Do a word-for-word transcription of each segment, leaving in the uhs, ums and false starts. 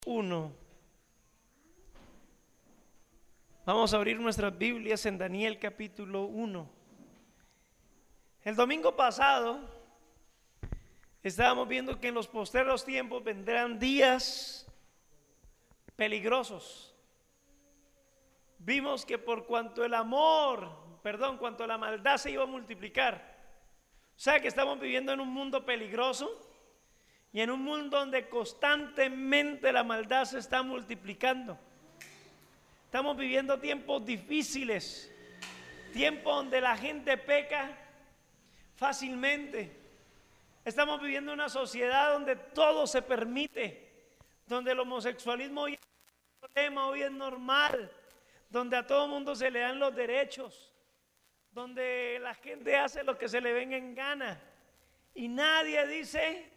uno. Vamos a abrir nuestras Biblias en Daniel capítulo uno. El domingo pasado estábamos viendo que en los postreros tiempos vendrán días peligrosos. Vimos que por cuanto el amor, perdón, cuanto la maldad se iba a multiplicar. O sea que estamos viviendo en un mundo peligroso y en un mundo donde constantemente la maldad se está multiplicando. Estamos viviendo tiempos difíciles, tiempos donde la gente peca fácilmente. Estamos viviendo una sociedad donde todo se permite, donde el homosexualismo hoy es un problema, hoy es normal, donde a todo mundo se le dan los derechos, donde la gente hace lo que se le venga en gana y nadie dice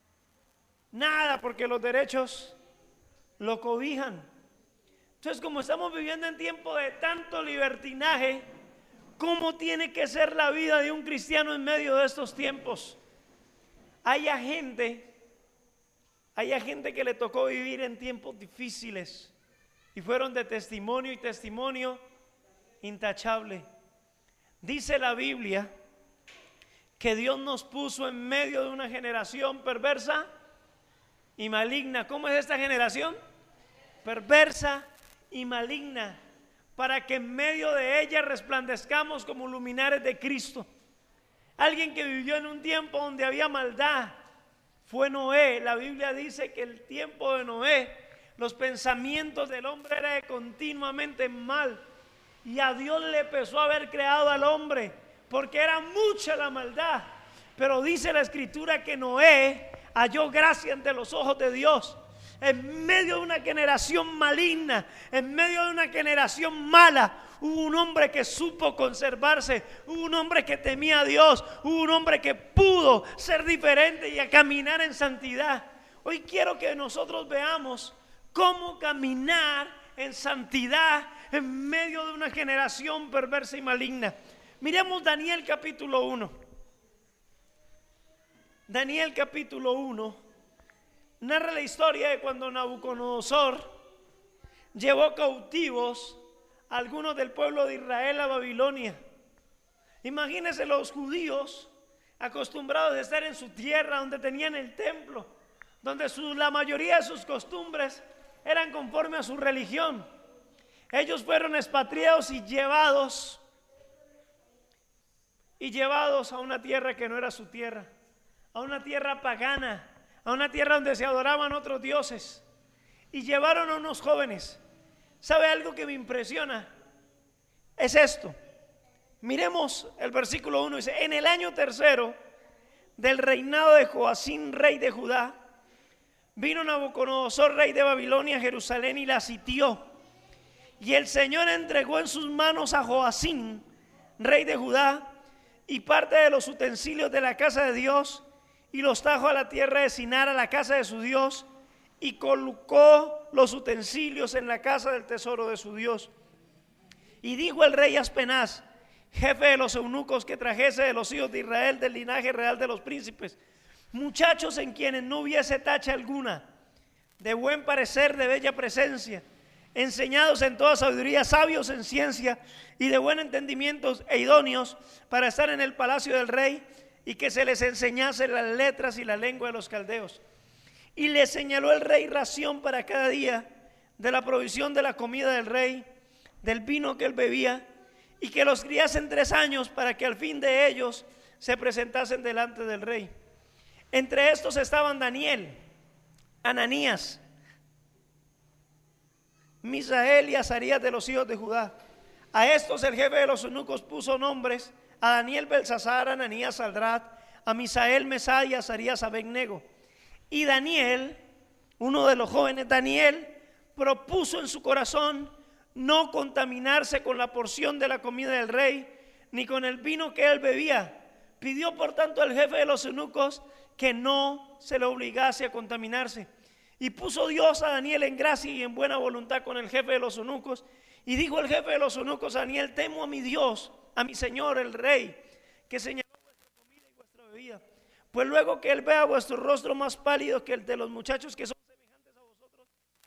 nada porque los derechos lo cobijan. Entonces, como estamos viviendo en tiempo de tanto libertinaje, ¿cómo tiene que ser la vida de un cristiano en medio de estos tiempos? Hay gente, hay gente que le tocó vivir en tiempos difíciles y fueron de testimonio y testimonio intachable. Dice la Biblia que Dios nos puso en medio de una generación perversa y maligna. ¿Cómo es esta generación? Perversa y maligna, para que en medio de ella resplandezcamos como luminares de Cristo. Alguien que vivió en un tiempo donde había maldad fue Noé. La Biblia dice que el tiempo de Noé, los pensamientos del hombre eran continuamente mal, y a Dios le pesó haber creado al hombre porque era mucha la maldad. Pero dice la Escritura que Noé halló gracia ante los ojos de Dios. En medio de una generación maligna, en medio de una generación mala, hubo un hombre que supo conservarse, hubo un hombre que temía a Dios, hubo un hombre que pudo ser diferente y a caminar en santidad. Hoy quiero que nosotros veamos cómo caminar en santidad en medio de una generación perversa y maligna. Miremos Daniel capítulo uno. Daniel capítulo uno narra la historia de cuando Nabucodonosor llevó cautivos a algunos del pueblo de Israel a Babilonia. Imagínense los judíos acostumbrados a estar en su tierra, donde tenían el templo, donde su, la mayoría de sus costumbres eran conforme a su religión. Ellos fueron expatriados y llevados y llevados a una tierra que no era su tierra, a una tierra pagana, a una tierra donde se adoraban otros dioses, y llevaron a unos jóvenes. ¿Sabe algo que me impresiona? Es esto. Miremos el versículo uno, dice: en el año tercero del reinado de Joacín, rey de Judá, vino Nabucodonosor, rey de Babilonia, a Jerusalén y la sitió. Y el Señor entregó en sus manos a Joacín, rey de Judá, y parte de los utensilios de la casa de Dios, y los trajo a la tierra de Sinar, a la casa de su Dios, y colocó los utensilios en la casa del tesoro de su Dios. Y dijo el rey Aspenaz, jefe de los eunucos, que trajese de los hijos de Israel, del linaje real de los príncipes, muchachos en quienes no hubiese tacha alguna, de buen parecer, de bella presencia, enseñados en toda sabiduría, sabios en ciencia y de buen entendimiento, e idóneos para estar en el palacio del rey, y que se les enseñase las letras y la lengua de los caldeos. Y le señaló el rey ración para cada día de la provisión de la comida del rey, del vino que él bebía, y que los criasen tres años, para que al fin de ellos se presentasen delante del rey. Entre estos estaban Daniel, Ananías, Misael y Azarías de los hijos de Judá. A estos el jefe de los eunucos puso nombres: a Daniel Belsasar, a Ananías Saldrat, a Misael Mesad y a Azarías Abednego. Y Daniel, uno de los jóvenes, Daniel, propuso en su corazón no contaminarse con la porción de la comida del rey, ni con el vino que él bebía. Pidió por tanto al jefe de los eunucos que no se le obligase a contaminarse. Y puso Dios a Daniel en gracia y en buena voluntad con el jefe de los eunucos. Y dijo el jefe de los eunucos a Daniel: temo a mi Dios, a mi señor el rey, que señaló vuestra comida y vuestra bebida. Pues luego que él vea vuestro rostro más pálido que el de los muchachos que son semejantes a vosotros,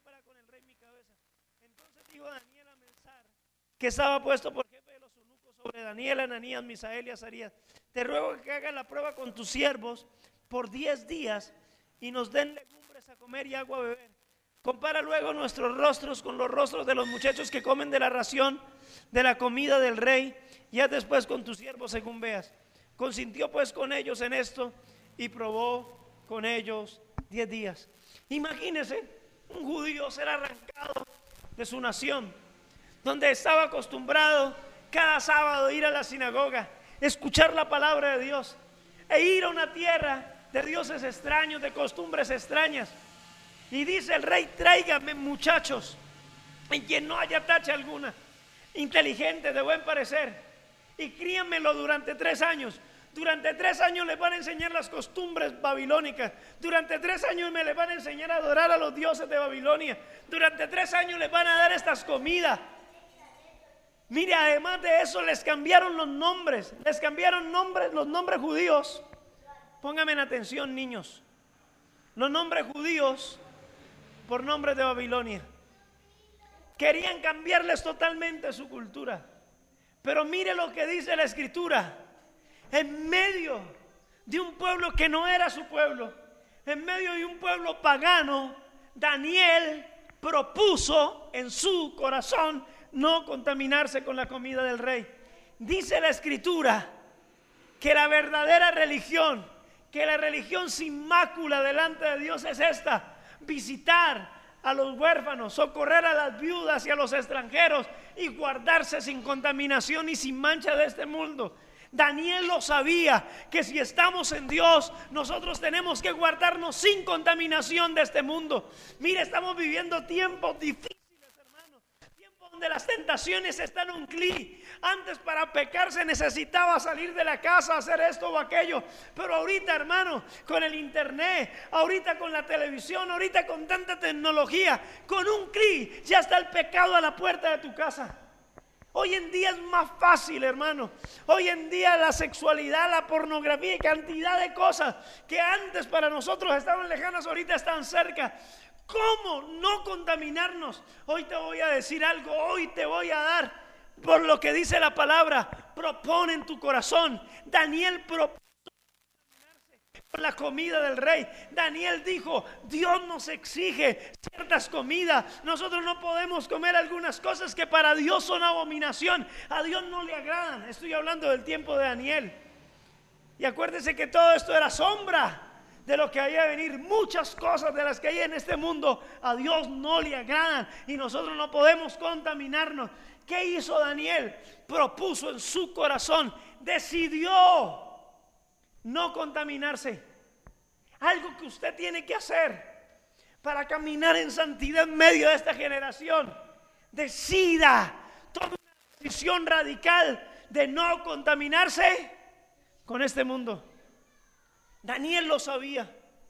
para con el rey mi cabeza. Entonces dijo Daniel a Melsar, que estaba puesto por jefe de los eunucos sobre Daniel, Ananías, Misael y Azarías: te ruego que hagas la prueba con tus siervos por diez días y nos den legumbres a comer y agua a beber. Compara luego nuestros rostros con los rostros de los muchachos que comen de la ración de la comida del rey, y haz después con tus siervos según veas. Consintió pues con ellos en esto y probó con ellos diez días. Imagínense un judío ser arrancado de su nación, donde estaba acostumbrado cada sábado a ir a la sinagoga, escuchar la palabra de Dios, e ir a una tierra de dioses extraños, de costumbres extrañas. Y dice el rey: tráigame muchachos en quien no haya tacha alguna, inteligentes, de buen parecer, y críanmelo durante tres años. Durante tres años les van a enseñar las costumbres babilónicas. Durante tres años me les van a enseñar a adorar a los dioses de Babilonia. Durante tres años les van a dar estas comidas. Mire, además de eso les cambiaron los nombres. Les cambiaron nombres, los nombres judíos. Pónganme en atención, niños. Los nombres judíos por nombres de Babilonia. Querían cambiarles totalmente su cultura. Pero mire lo que dice la Escritura. En medio de un pueblo que no era su pueblo, en medio de un pueblo pagano, Daniel propuso en su corazón no contaminarse con la comida del rey. Dice la Escritura que la verdadera religión, que la religión sin mácula delante de Dios es esta: visitar a los huérfanos, socorrer a las viudas y a los extranjeros, y guardarse sin contaminación y sin mancha de este mundo. Daniel lo sabía, que si estamos en Dios, nosotros tenemos que guardarnos sin contaminación de este mundo. Mire, estamos viviendo tiempos difíciles, hermano, tiempos donde las tentaciones están a un clic. Antes, para pecar se necesitaba salir de la casa, hacer esto o aquello, pero ahorita, hermano, con el internet, ahorita con la televisión, ahorita con tanta tecnología, con un clic ya está el pecado a la puerta de tu casa. Hoy en día es más fácil, hermano. Hoy en día la sexualidad, la pornografía y cantidad de cosas que antes para nosotros estaban lejanas, ahorita están cerca. ¿Cómo no contaminarnos? Hoy te voy a decir algo, hoy te voy a dar, por lo que dice la palabra, propone en tu corazón. Daniel propuso con la comida del rey. Daniel dijo: Dios nos exige ciertas comidas. Nosotros no podemos comer algunas cosas que para Dios son abominación. A Dios no le agradan. Estoy hablando del tiempo de Daniel. Y acuérdense que todo esto era sombra de lo que había de venir. Muchas cosas de las que hay en este mundo a Dios no le agradan, y nosotros no podemos contaminarnos. ¿Qué hizo Daniel? Propuso en su corazón, decidió no contaminarse. Algo que usted tiene que hacer para caminar en santidad en medio de esta generación. Decida, tome una decisión radical de no contaminarse con este mundo. Daniel lo sabía,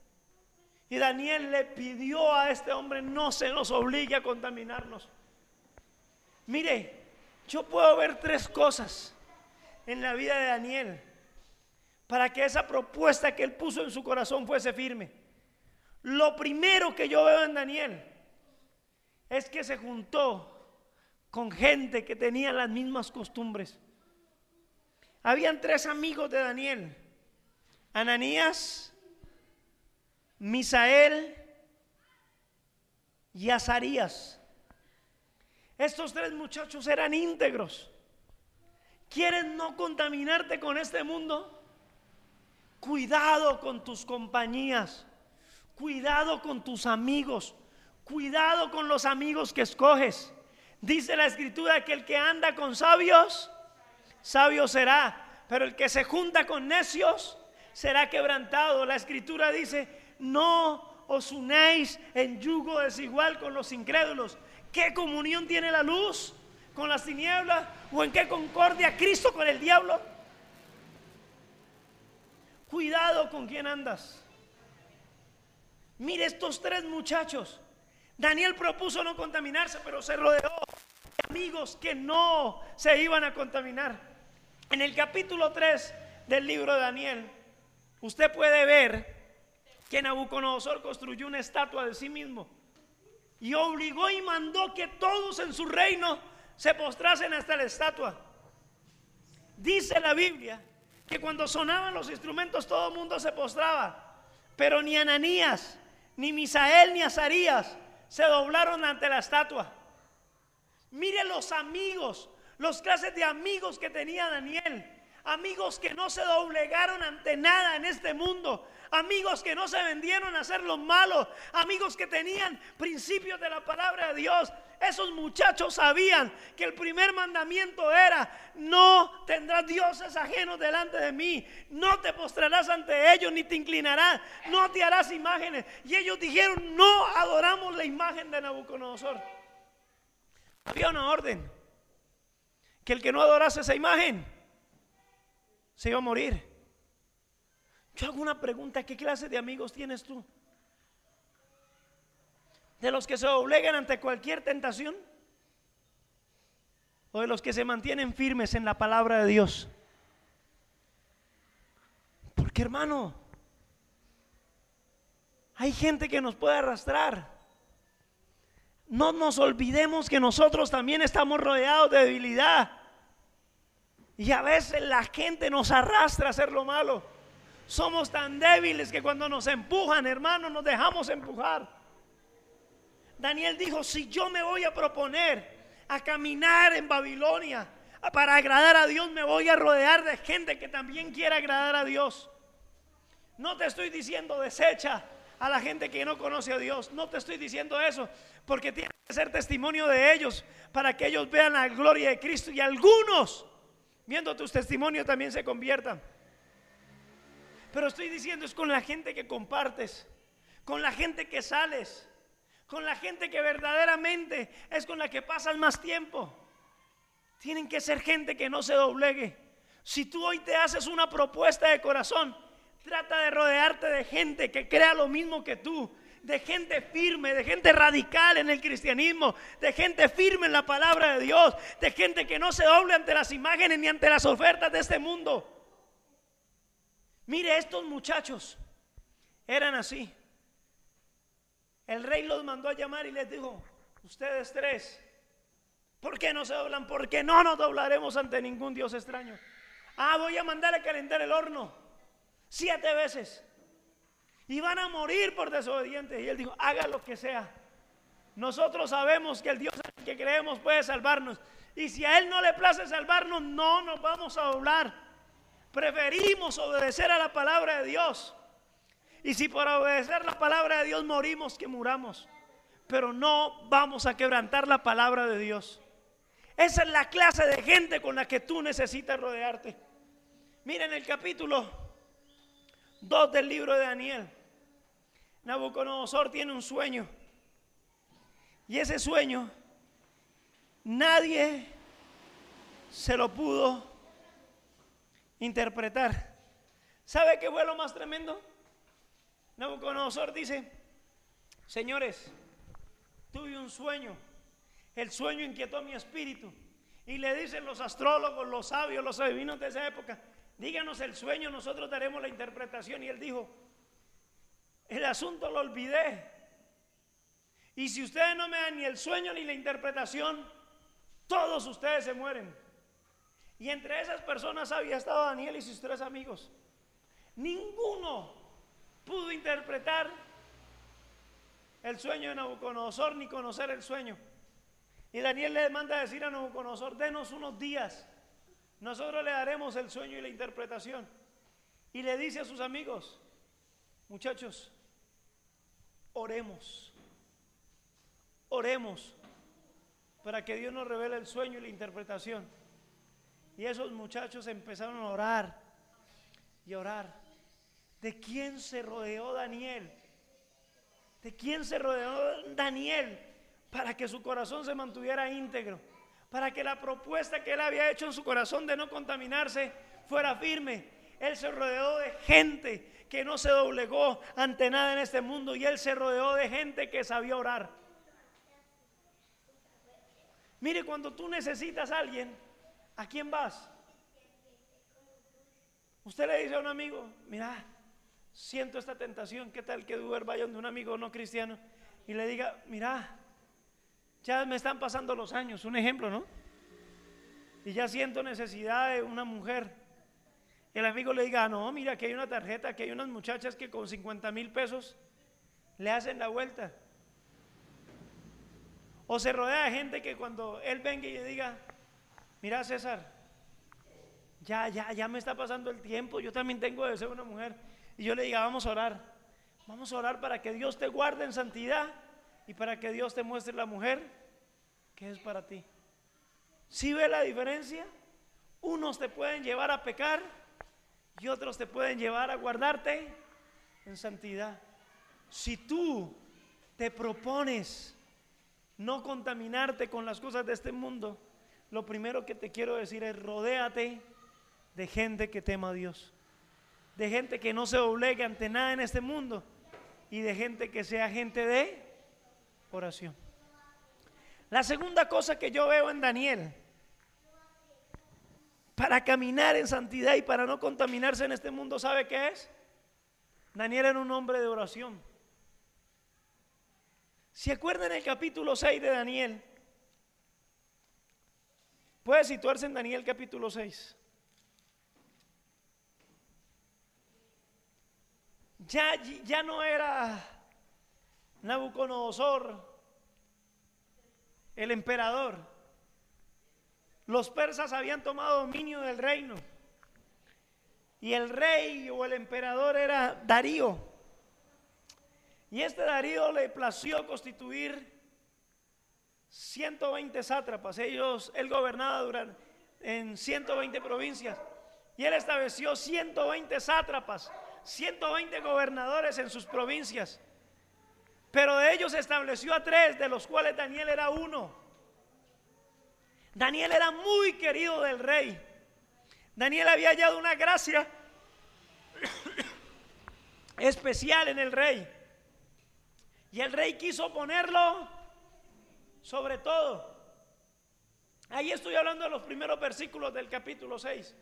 y Daniel le pidió a este hombre: no se nos obligue a contaminarnos. Mire, yo puedo ver tres cosas en la vida de Daniel para que esa propuesta que él puso en su corazón fuese firme. Lo primero que yo veo en Daniel es que se juntó con gente que tenía las mismas costumbres. Habían tres amigos de Daniel: Ananías, Misael y Azarías. Estos tres muchachos eran íntegros. ¿Quieres no contaminarte con este mundo? Cuidado con tus compañías, cuidado con tus amigos, cuidado con los amigos que escoges. Dice la Escritura que el que anda con sabios, sabio será, pero el que se junta con necios será quebrantado. La Escritura dice: no os unáis en yugo desigual con los incrédulos. ¿Qué comunión tiene la luz con las tinieblas? ¿O en qué concordia Cristo con el diablo? Cuidado con quién andas. Mire, estos tres muchachos, Daniel propuso no contaminarse, pero se rodeó de amigos que no se iban a contaminar. En el capítulo tres del libro de Daniel, usted puede ver que Nabucodonosor construyó una estatua de sí mismo. y obligó y mandó que todos en su reino se postrasen hasta la estatua. Dice la Biblia que cuando sonaban los instrumentos todo el mundo se postraba, pero ni Ananías, ni Misael, ni Azarías se doblaron ante la estatua. Mire los amigos, los clases de amigos que tenía Daniel. Amigos que no se doblegaron ante nada en este mundo. Amigos que no se vendieron a hacer lo malo. Amigos que tenían principios de la palabra de Dios. Esos muchachos sabían que el primer mandamiento era: no tendrás dioses ajenos delante de mí, no te postrarás ante ellos ni te inclinarás, no te harás imágenes. Y ellos dijeron: no adoramos la imagen de Nabucodonosor. Había una orden, que el que no adorase esa imagen se iba a morir. Yo hago una pregunta: ¿qué clase de amigos tienes tú? ¿De los que se doblegan ante cualquier tentación? ¿O de los que se mantienen firmes en la palabra de Dios? Porque, hermano, hay gente que nos puede arrastrar. No nos olvidemos que nosotros también estamos rodeados de debilidad. Y a veces la gente nos arrastra a hacer lo malo. Somos tan débiles que cuando nos empujan, hermano, nos dejamos empujar. Daniel dijo: si yo me voy a proponer a caminar en Babilonia para agradar a Dios, me voy a rodear de gente que también quiera agradar a Dios. No te estoy diciendo desecha a la gente que no conoce a Dios. No te estoy diciendo eso, porque tienes que ser testimonio de ellos para que ellos vean la gloria de Cristo y algunos, viendo tus testimonios, también se conviertan. Pero estoy diciendo es con la gente que compartes, con la gente que sales, con la gente que verdaderamente es con la que pasas más tiempo. Tienen que ser gente que no se doblegue. Si tú hoy te haces una propuesta de corazón, trata de rodearte de gente que crea lo mismo que tú, de gente firme, de gente radical en el cristianismo, de gente firme en la palabra de Dios, de gente que no se doble ante las imágenes ni ante las ofertas de este mundo. Mire, estos muchachos eran así. El rey los mandó a llamar y les dijo: ustedes tres, ¿por qué no se doblan? Porque no nos doblaremos ante ningún dios extraño. Ah, voy a mandar a calentar el horno siete veces y van a morir por desobedientes. Y él dijo: haga lo que sea. Nosotros sabemos que el Dios en el que creemos puede salvarnos, y si a él no le place salvarnos, no nos vamos a doblar. Preferimos obedecer a la palabra de Dios. Y si por obedecer la palabra de Dios morimos, que muramos. Pero no vamos a quebrantar la palabra de Dios. Esa es la clase de gente con la que tú necesitas rodearte. Miren el capítulo dos del libro de Daniel. Nabucodonosor tiene un sueño. Y ese sueño nadie se lo pudo interpretar. ¿Sabe qué fue lo más tremendo? Nabucodonosor dice: señores, tuve un sueño, el sueño inquietó mi espíritu. Y le dicen los astrólogos, los sabios, los adivinos de esa época: díganos el sueño, nosotros daremos la interpretación. Y él dijo: el asunto lo olvidé, y si ustedes no me dan ni el sueño ni la interpretación, todos ustedes se mueren. Y entre esas personas había estado Daniel y sus tres amigos. Ninguno pudo interpretar el sueño de Nabucodonosor ni conocer el sueño. Y Daniel le manda a decir a Nabucodonosor: denos unos días, nosotros le daremos el sueño y la interpretación. Y le dice a sus amigos: muchachos, oremos, oremos para que Dios nos revele el sueño y la interpretación. Y esos muchachos empezaron a orar y orar. ¿De quién se rodeó Daniel? ¿De quién se rodeó Daniel para que su corazón se mantuviera íntegro? Para que la propuesta que él había hecho en su corazón de no contaminarse fuera firme. Él se rodeó de gente que no se doblegó ante nada en este mundo, y él se rodeó de gente que sabía orar. Mire, cuando tú necesitas a alguien, ¿a quién vas? Usted le dice a un amigo: mira, siento esta tentación, ¿qué tal que Uber vaya donde un amigo no cristiano y le diga: mira, Ya me están pasando los años, un ejemplo, ¿no? Y ya siento necesidad de una mujer. El amigo le diga, no, mira que hay una tarjeta, que hay unas muchachas que con cincuenta mil pesos le hacen la vuelta. O se rodea de gente que cuando él venga y le diga, mira César, ya, ya, ya me está pasando el tiempo, yo también tengo deseo de una mujer. Y yo le diga, vamos a orar, vamos a orar para que Dios te guarde en santidad y para que Dios te muestre la mujer que es para ti. ¿Sí ve la diferencia? Unos te pueden llevar a pecar y otros te pueden llevar a guardarte en santidad. Si tú te propones no contaminarte con las cosas de este mundo, lo primero que te quiero decir es rodéate de gente que tema a Dios, de gente que no se doblegue ante nada en este mundo y de gente que sea gente de oración. La segunda cosa que yo veo en Daniel, para caminar en santidad y para no contaminarse en este mundo, ¿sabe qué es? Daniel era un hombre de oración. Si acuerdan el capítulo seis de Daniel, puede situarse en Daniel capítulo seis. Ya, ya no era Nabucodonosor el emperador. Los persas habían tomado dominio del reino y el rey o el emperador era Darío. Y este Darío le plació constituir ciento veinte sátrapas. Ellos, él gobernaba durante, en ciento veinte provincias y él estableció ciento veinte sátrapas, ciento veinte gobernadores en sus provincias. Pero de ellos estableció a tres, de los cuales Daniel era uno. Daniel era muy querido del rey. Daniel había hallado una gracia especial en el rey. Y el rey quiso ponerlo sobre todo. Ahí estoy hablando de los primeros versículos del capítulo seis.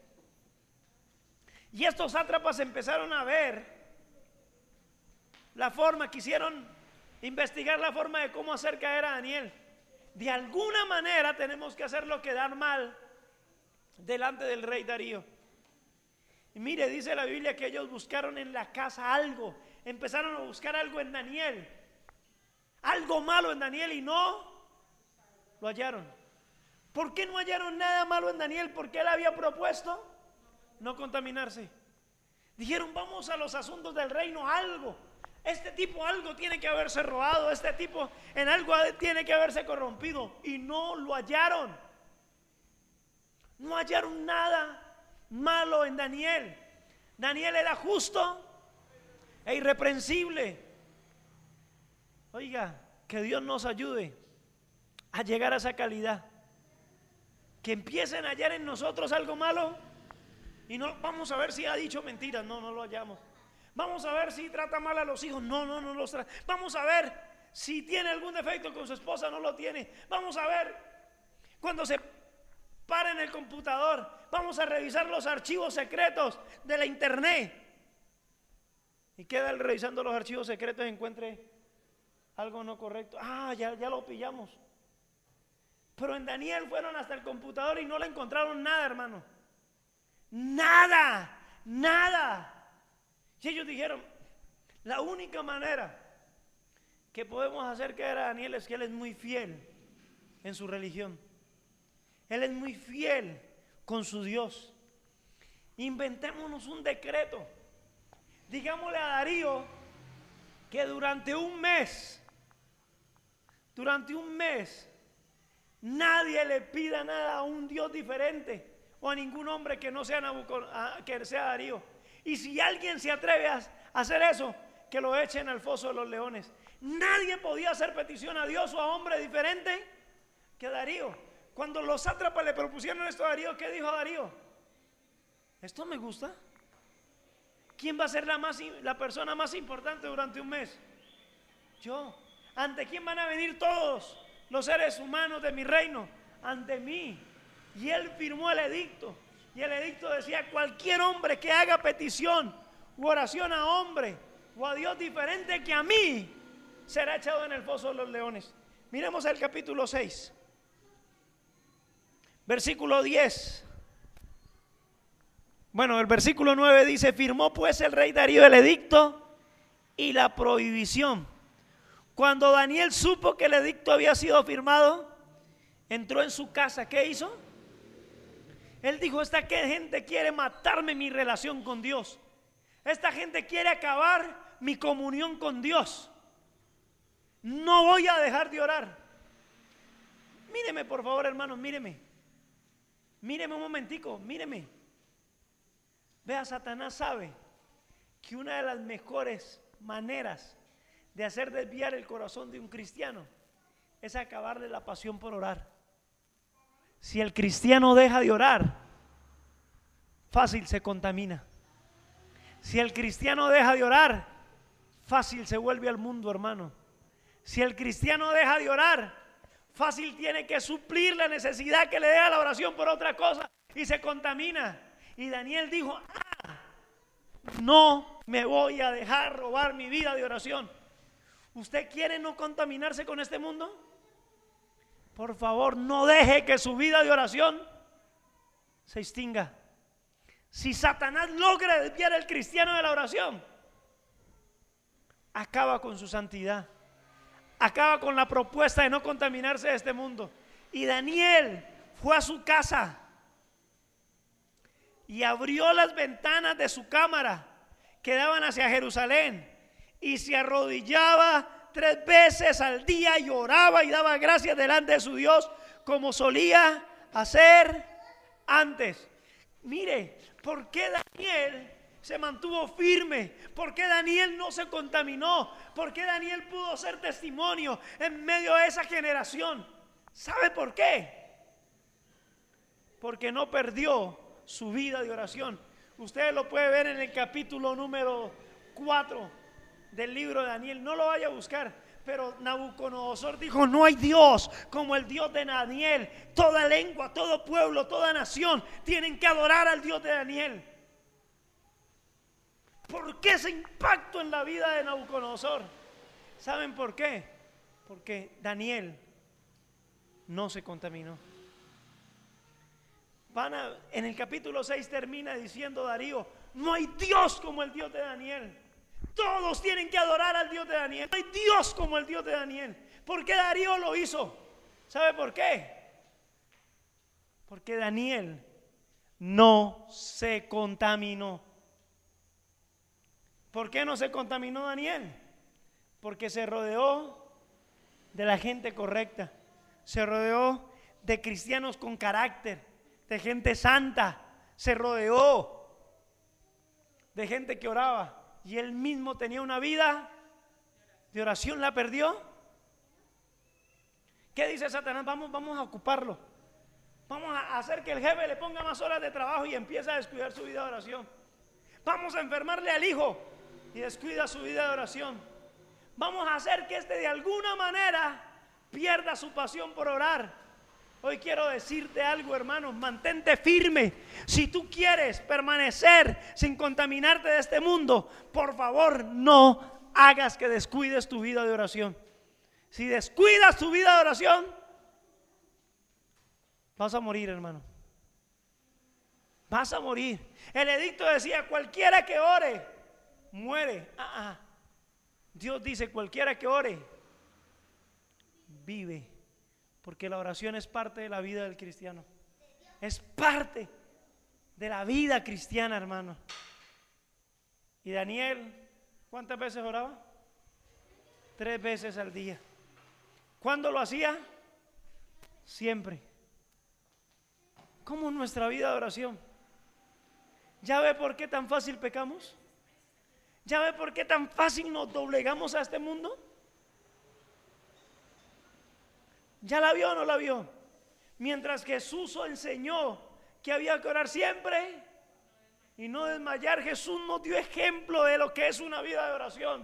Y estos sátrapas empezaron a ver la forma, quisieron investigar la forma de cómo hacer caer a Daniel. De alguna manera tenemos que hacerlo quedar mal delante del rey Darío. Y mire, dice la Biblia que ellos buscaron en la casa algo, empezaron a buscar algo en Daniel, algo malo en Daniel y no lo hallaron. ¿Por qué no hallaron nada malo en Daniel? Porque él había propuesto no contaminarse. Dijeron, vamos a los asuntos del reino, algo. Este tipo algo tiene que haberse robado, este tipo en algo tiene que haberse corrompido y no lo hallaron. No hallaron nada malo en Daniel. Daniel era justo e irreprensible. Oiga, que Dios nos ayude a llegar a esa calidad. Que empiecen a hallar en nosotros algo malo y no vamos a ver si ha dicho mentiras, no, no lo hallamos. Vamos a ver si trata mal a los hijos, no, no, no los trata. Vamos a ver si tiene algún defecto con su esposa, no lo tiene. Vamos a ver cuando se para en el computador, vamos a revisar los archivos secretos de la internet. Y queda él revisando los archivos secretos y encuentre algo no correcto. Ah, ya, ya lo pillamos. Pero en Daniel fueron hasta el computador y no le encontraron nada, hermano. Nada, nada. Y ellos dijeron, la única manera que podemos hacer caer a Daniel es que él es muy fiel en su religión. Él es muy fiel con su Dios. Inventémonos un decreto. Digámosle a Darío que durante un mes, durante un mes, nadie le pida nada a un Dios diferente o a ningún hombre que no sea Nabucodonosor, que sea Darío. Y si alguien se atreve a hacer eso, que lo echen al foso de los leones. Nadie podía hacer petición a Dios o a hombre diferente que Darío. Cuando los sátrapas le propusieron esto a Darío, ¿qué dijo Darío? ¿Esto me gusta? ¿Quién va a ser la, más, la persona más importante durante un mes? Yo. ¿Ante quién van a venir todos los seres humanos de mi reino? Ante mí. Y él firmó el edicto. Y el edicto decía, cualquier hombre que haga petición u oración a hombre o a Dios diferente que a mí, será echado en el foso de los leones. Miremos el capítulo seis, versículo diez. Bueno, el versículo nueve dice: firmó pues el rey Darío el edicto y la prohibición. Cuando Daniel supo que el edicto había sido firmado, entró en su casa. ¿Qué hizo? Él dijo: esta gente quiere matarme mi relación con Dios. Esta gente quiere acabar mi comunión con Dios. No voy a dejar de orar. Míreme por favor, hermanos, míreme. Míreme un momentico, míreme. Vea, Satanás sabe que una de las mejores maneras de hacer desviar el corazón de un cristiano es acabarle la pasión por orar. Si el cristiano deja de orar, fácil se contamina. Si el cristiano deja de orar, fácil se vuelve al mundo, hermano. Si el cristiano deja de orar, fácil tiene que suplir la necesidad que le deja la oración por otra cosa y se contamina. Y Daniel dijo: ah, no me voy a dejar robar mi vida de oración. ¿Usted quiere no contaminarse con este mundo? Por favor, no deje que su vida de oración se extinga. Si Satanás logra desviar al cristiano de la oración, acaba con su santidad, acaba con la propuesta de no contaminarse de este mundo. Y Daniel fue a su casa y abrió las ventanas de su cámara que daban hacia Jerusalén y se arrodillaba tres veces al día y oraba y daba gracias delante de su Dios, como solía hacer antes. Mire, ¿por qué Daniel se mantuvo firme? ¿Por qué Daniel no se contaminó? ¿Por qué Daniel pudo ser testimonio en medio de esa generación? ¿Sabe por qué? Porque no perdió su vida de oración. Usted lo puede ver en el capítulo número cuatro del libro de Daniel. No lo vaya a buscar, pero Nabucodonosor dijo: no hay Dios como el Dios de Daniel. Toda lengua, todo pueblo, toda nación tienen que adorar al Dios de Daniel. ¿Por qué ese impacto en la vida de Nabucodonosor? ¿Saben por qué? Porque Daniel no se contaminó. Van a, en el capítulo seis termina diciendo Darío: no hay Dios como el Dios de Daniel. Todos tienen que adorar al Dios de Daniel. No hay Dios como el Dios de Daniel. ¿Por qué Darío lo hizo? ¿Sabe por qué? Porque Daniel no se contaminó. ¿Por qué no se contaminó Daniel? Porque se rodeó de la gente correcta. Se rodeó de cristianos con carácter, de gente santa. Se rodeó de gente que oraba. Y él mismo tenía una vida de oración. ¿La perdió? ¿Qué dice Satanás? Vamos, vamos a ocuparlo. Vamos a hacer que el jefe le ponga más horas de trabajo y empiece a descuidar su vida de oración. Vamos a enfermarle al hijo y descuida su vida de oración. Vamos a hacer que este de alguna manera pierda su pasión por orar. Hoy quiero decirte algo, hermanos: mantente firme. Si tú quieres permanecer sin contaminarte de este mundo, por favor no hagas que descuides tu vida de oración. Si descuidas tu vida de oración, vas a morir, hermano. Vas a morir. El edicto decía: cualquiera que ore, muere. Ah, ah. Dios dice: cualquiera que ore, vive. Porque la oración es parte de la vida del cristiano. Es parte de la vida cristiana, hermano. Y Daniel, ¿cuántas veces oraba? Tres veces al día. ¿Cuándo lo hacía? Siempre. ¿Cómo nuestra vida de oración? ¿Ya ve por qué tan fácil pecamos? ¿Ya ve por qué tan fácil nos doblegamos a este mundo? ¿Ya la vio o no la vio? Mientras Jesús enseñó que había que orar siempre y no desmayar, Jesús nos dio ejemplo de lo que es una vida de oración.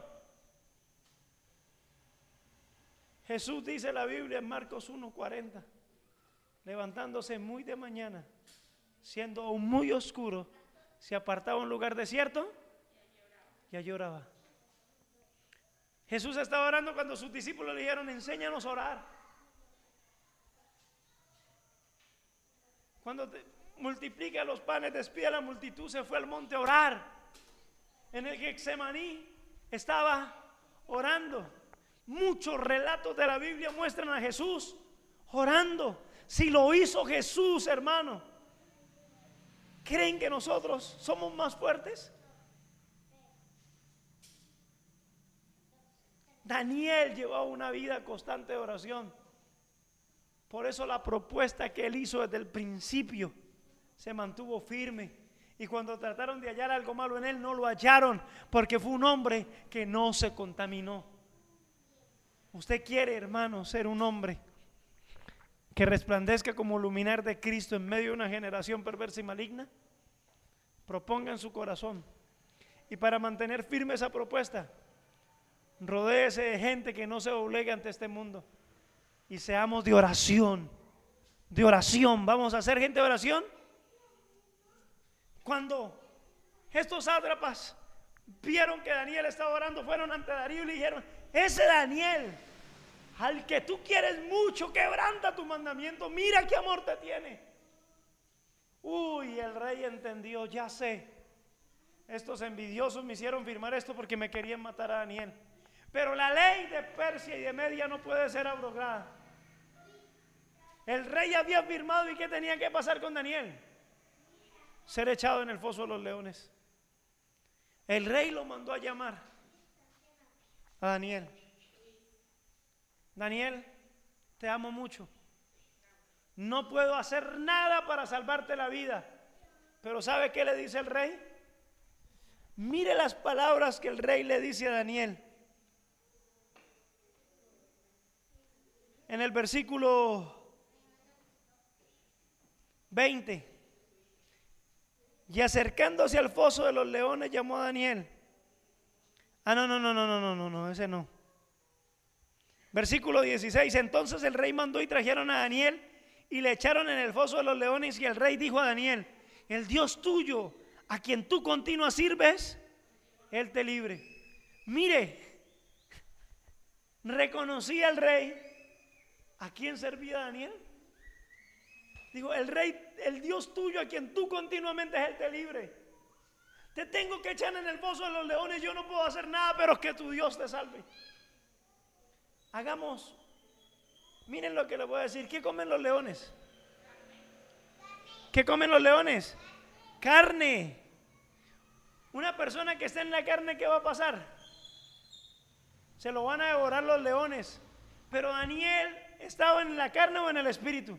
Jesús dice en la Biblia en Marcos uno cuarenta: levantándose muy de mañana, siendo aún muy oscuro, se apartaba a un lugar desierto y allí oraba. Jesús estaba orando cuando sus discípulos le dijeron: enséñanos a orar. Cuando te multiplica los panes, despide a la multitud, se fue al monte a orar. En el Getsemaní estaba orando. Muchos relatos de la Biblia muestran a Jesús orando. Si lo hizo Jesús, hermano, ¿creen que nosotros somos más fuertes? Daniel llevaba una vida constante de oración. Por eso la propuesta que él hizo desde el principio se mantuvo firme. Y cuando trataron de hallar algo malo en él, no lo hallaron, porque fue un hombre que no se contaminó. Usted quiere, hermano, ser un hombre que resplandezca como luminar de Cristo en medio de una generación perversa y maligna. Proponga en su corazón, y para mantener firme esa propuesta, rodéese de gente que no se doblegue ante este mundo, y seamos de oración, de oración. Vamos a ser gente de oración. Cuando estos sátrapas vieron que Daniel estaba orando, fueron ante Darío y le dijeron: ese Daniel, al que tú quieres mucho, quebranta tu mandamiento, mira qué amor te tiene. Uy, el rey entendió: ya sé, estos envidiosos me hicieron firmar esto porque me querían matar a Daniel, pero la ley de Persia y de Media no puede ser abrogada. El rey había firmado, ¿y qué tenía que pasar con Daniel? Ser echado en el foso de los leones. El rey lo mandó a llamar a Daniel. Daniel, te amo mucho. No puedo hacer nada para salvarte la vida, pero ¿sabe qué le dice el rey? Mire las palabras que el rey le dice a Daniel. En el versículo veinte: y acercándose al foso de los leones llamó a Daniel. Ah, no, no, no, no, no, no, no, no, ese no. Versículo dieciséis: entonces el rey mandó y trajeron a Daniel y le echaron en el foso de los leones, y el rey dijo a Daniel: el Dios tuyo, a quien tú continuas sirves, él te libre. Mire, reconocía el rey a quién servía Daniel. Digo, el rey, el Dios tuyo, a quien tú continuamente es, él te libre. Te tengo que echar en el foso de los leones, yo no puedo hacer nada, pero que tu Dios te salve. Hagamos, miren lo que les voy a decir. ¿Qué comen los leones? ¿Qué comen los leones? Carne. Una persona que está en la carne, ¿qué va a pasar? Se lo van a devorar los leones. Pero Daniel estaba en la carne o en el espíritu.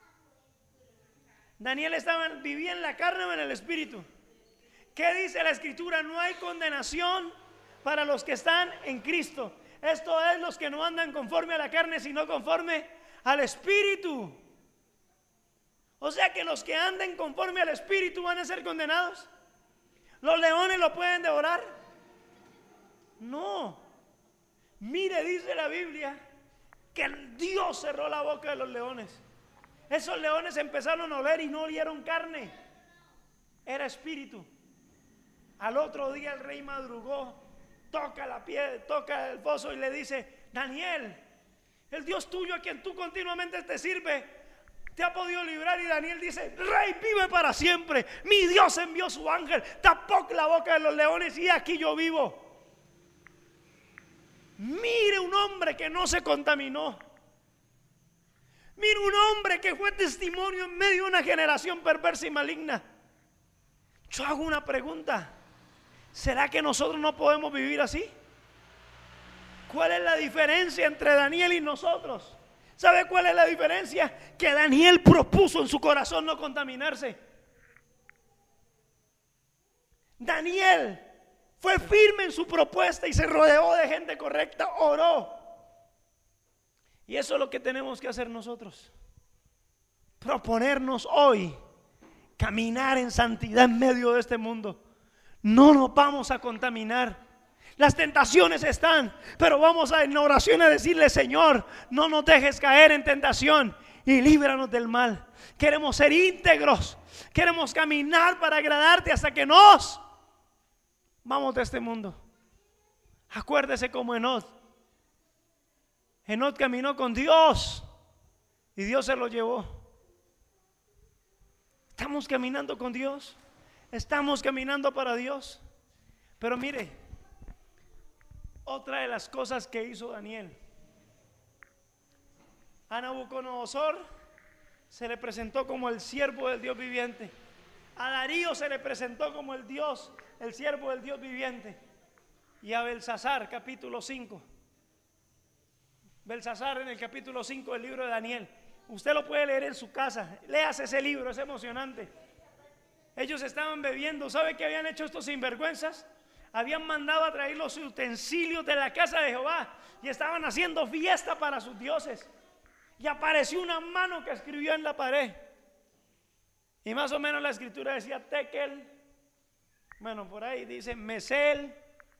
Daniel estaba, vivía en la carne o en el espíritu. ¿Qué dice la escritura? No hay condenación para los que están en Cristo. Esto es, los que no andan conforme a la carne, sino conforme al espíritu. O sea que los que anden conforme al espíritu van a ser condenados. ¿Los leones lo pueden devorar? No. Mire, dice la Biblia que Dios cerró la boca de los leones. Esos leones empezaron a oler y no olieron carne, era espíritu. Al otro día el rey madrugó, toca la piedra, toca el foso y le dice: Daniel, el Dios tuyo, a quien tú continuamente te sirve, te ha podido librar. Y Daniel dice: rey, vive para siempre. Mi Dios envió su ángel, tapó la boca de los leones y aquí yo vivo. Mire, un hombre que no se contaminó. Mire, un hombre que fue testimonio en medio de una generación perversa y maligna. Yo hago una pregunta: ¿será que nosotros no podemos vivir así? ¿Cuál es la diferencia entre Daniel y nosotros? ¿Sabe cuál es la diferencia? Que Daniel propuso en su corazón no contaminarse. Daniel fue firme en su propuesta y se rodeó de gente correcta, oró. Y eso es lo que tenemos que hacer nosotros. Proponernos hoy caminar en santidad en medio de este mundo. No nos vamos a contaminar. Las tentaciones están, pero vamos a en oración a decirle: Señor, no nos dejes caer en tentación y líbranos del mal. Queremos ser íntegros, queremos caminar para agradarte hasta que nos vamos de este mundo. Acuérdese como Enoc. Enoc caminó con Dios y Dios se lo llevó. Estamos caminando con Dios, estamos caminando para Dios. Pero mire, otra de las cosas que hizo Daniel, a Nabucodonosor se le presentó como el siervo del Dios viviente. A Darío se le presentó como el Dios, el siervo del Dios viviente. Y a Belsasar, capítulo cinco. Belsasar en el capítulo cinco del libro de Daniel. Usted lo puede leer en su casa. Léase ese libro, es emocionante. Ellos estaban bebiendo. ¿Sabe qué habían hecho estos sinvergüenzas? Habían mandado a traer los utensilios de la casa de Jehová y estaban haciendo fiesta para sus dioses. Y apareció una mano que escribió en la pared. Y más o menos la escritura decía Tekel, bueno, por ahí dice Mesel,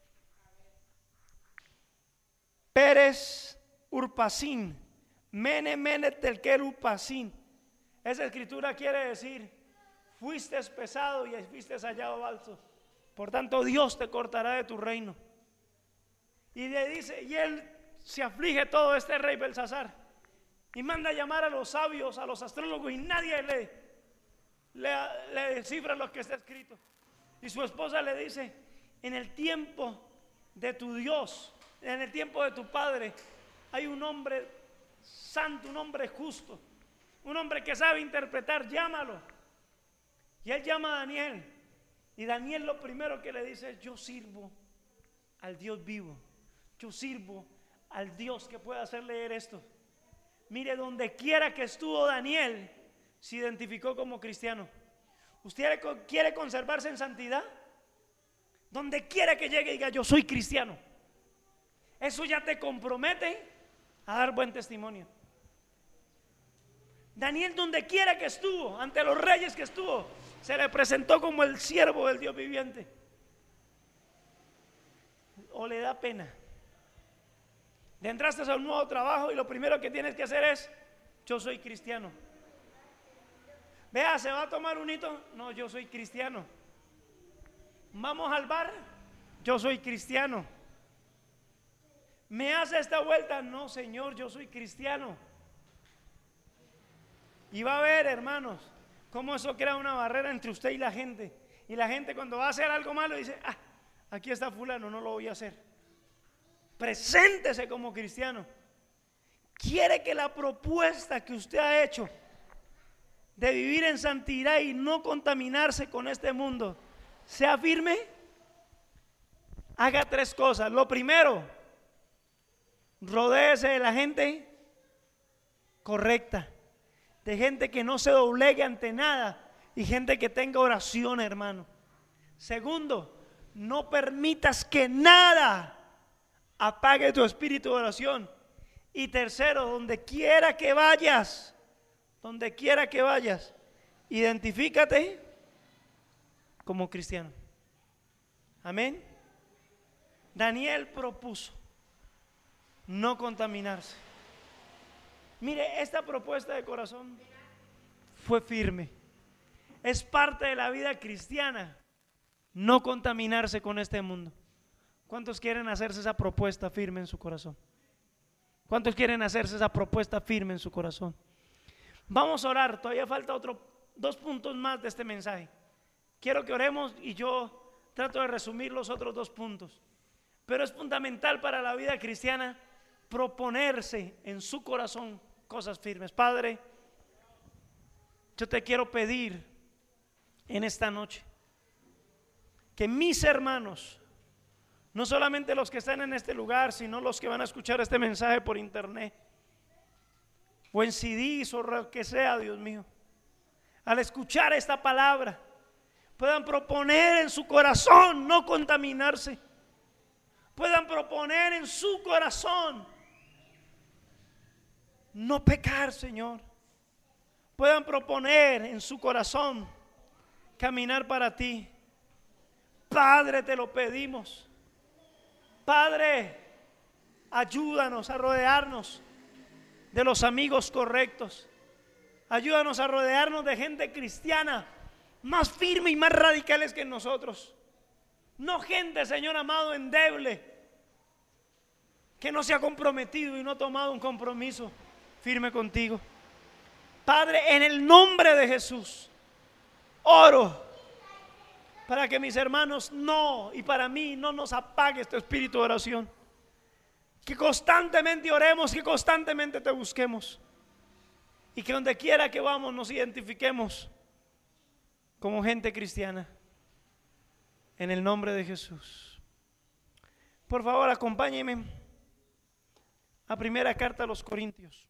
Pérez, Urpasín, Mene, Mene, Telkel, Urpasín. Esa escritura quiere decir, fuiste pesado y fuiste hallado balso. Por tanto, Dios te cortará de tu reino. Y le dice, y él se aflige todo este rey Belsasar. Y manda a llamar a los sabios, a los astrólogos, y nadie le, le, le descifra lo que está escrito. Y su esposa le dice, en el tiempo de tu Dios, en el tiempo de tu Padre, hay un hombre santo, un hombre justo, un hombre que sabe interpretar, llámalo. Y él llama a Daniel. Y Daniel lo primero que le dice es, yo sirvo al Dios vivo, yo sirvo al Dios que puede hacer leer esto. Mire, donde quiera que estuvo Daniel, se identificó como cristiano. ¿Usted quiere conservarse en santidad? Donde quiera que llegue y diga, yo soy cristiano. Eso ya te compromete a dar buen testimonio. Daniel, donde quiera que estuvo, ante los reyes que estuvo, se le presentó como el siervo del Dios viviente. ¿O le da pena? Le entraste a un nuevo trabajo y lo primero que tienes que hacer es, yo soy cristiano. Vea, ¿se va a tomar un hito? No, yo soy cristiano. Vamos al bar, yo soy cristiano. ¿Me hace esta vuelta? No, Señor, yo soy cristiano. Y va a ver, hermanos, cómo eso crea una barrera entre usted y la gente. Y la gente cuando va a hacer algo malo dice, ah, aquí está fulano, no lo voy a hacer. Preséntese como cristiano. ¿Quiere que la propuesta que usted ha hecho de vivir en santidad y no contaminarse con este mundo sea firme? Haga tres cosas. Lo primero, rodéese de la gente correcta, de gente que no se doblegue ante nada y gente que tenga oración, hermano. Segundo, no permitas que nada apague tu espíritu de oración. Y tercero, donde quiera que vayas, donde quiera que vayas, identifícate como cristiano. Amén. Daniel propuso no contaminarse. Mire, esta propuesta de corazón fue firme. Es parte de la vida cristiana no contaminarse con este mundo. ¿Cuántos quieren hacerse esa propuesta firme en su corazón? ¿Cuántos quieren hacerse esa propuesta firme en su corazón? Vamos a orar, todavía falta otro, dos puntos más de este mensaje. Quiero que oremos y yo trato de resumir los otros dos puntos. Pero es fundamental para la vida cristiana proponerse en su corazón cosas firmes. Padre, yo te quiero pedir en esta noche que mis hermanos, no solamente los que están en este lugar, sino los que van a escuchar este mensaje por internet o en C Ds o lo que sea, Dios mío, al escuchar esta palabra puedan proponer en su corazón no contaminarse, puedan proponer en su corazón no pecar, Señor, puedan proponer en su corazón caminar para ti. Padre, te lo pedimos. Padre, ayúdanos a rodearnos de los amigos correctos. Ayúdanos a rodearnos de gente cristiana más firme y más radicales que nosotros. No gente, Señor amado, endeble, que no se ha comprometido y no ha tomado un compromiso firme contigo. Padre, en el nombre de Jesús, Oro para que mis hermanos no, y para mí no nos apague este espíritu de oración. Que constantemente oremos, que constantemente te busquemos. Y que donde quiera que vamos nos identifiquemos como gente cristiana. En el nombre de Jesús. Por favor, acompáñenme a primera carta a los Corintios.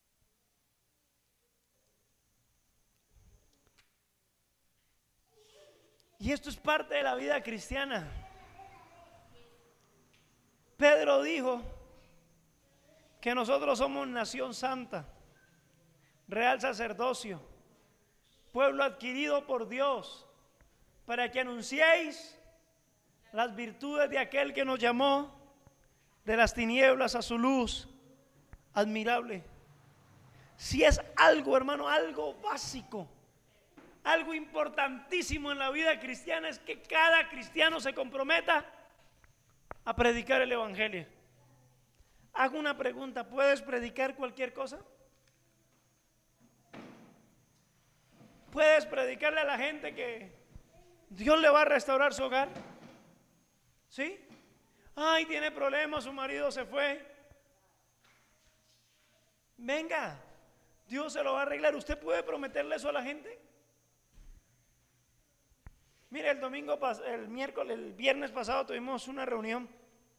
Y esto es parte de la vida cristiana. Pedro dijo que nosotros somos nación santa, real sacerdocio, pueblo adquirido por Dios, para que anunciéis las virtudes de aquel que nos llamó de las tinieblas a su luz admirable. Si es algo, hermano, algo básico, algo importantísimo en la vida cristiana, es que cada cristiano se comprometa a predicar el evangelio. Hago una pregunta: ¿puedes predicar cualquier cosa? ¿Puedes predicarle a la gente que Dios le va a restaurar su hogar? ¿Sí? Ay, tiene problemas, su marido se fue. Venga, Dios se lo va a arreglar. ¿Usted puede prometerle eso a la gente? Mire, el domingo, el miércoles, el viernes pasado tuvimos una reunión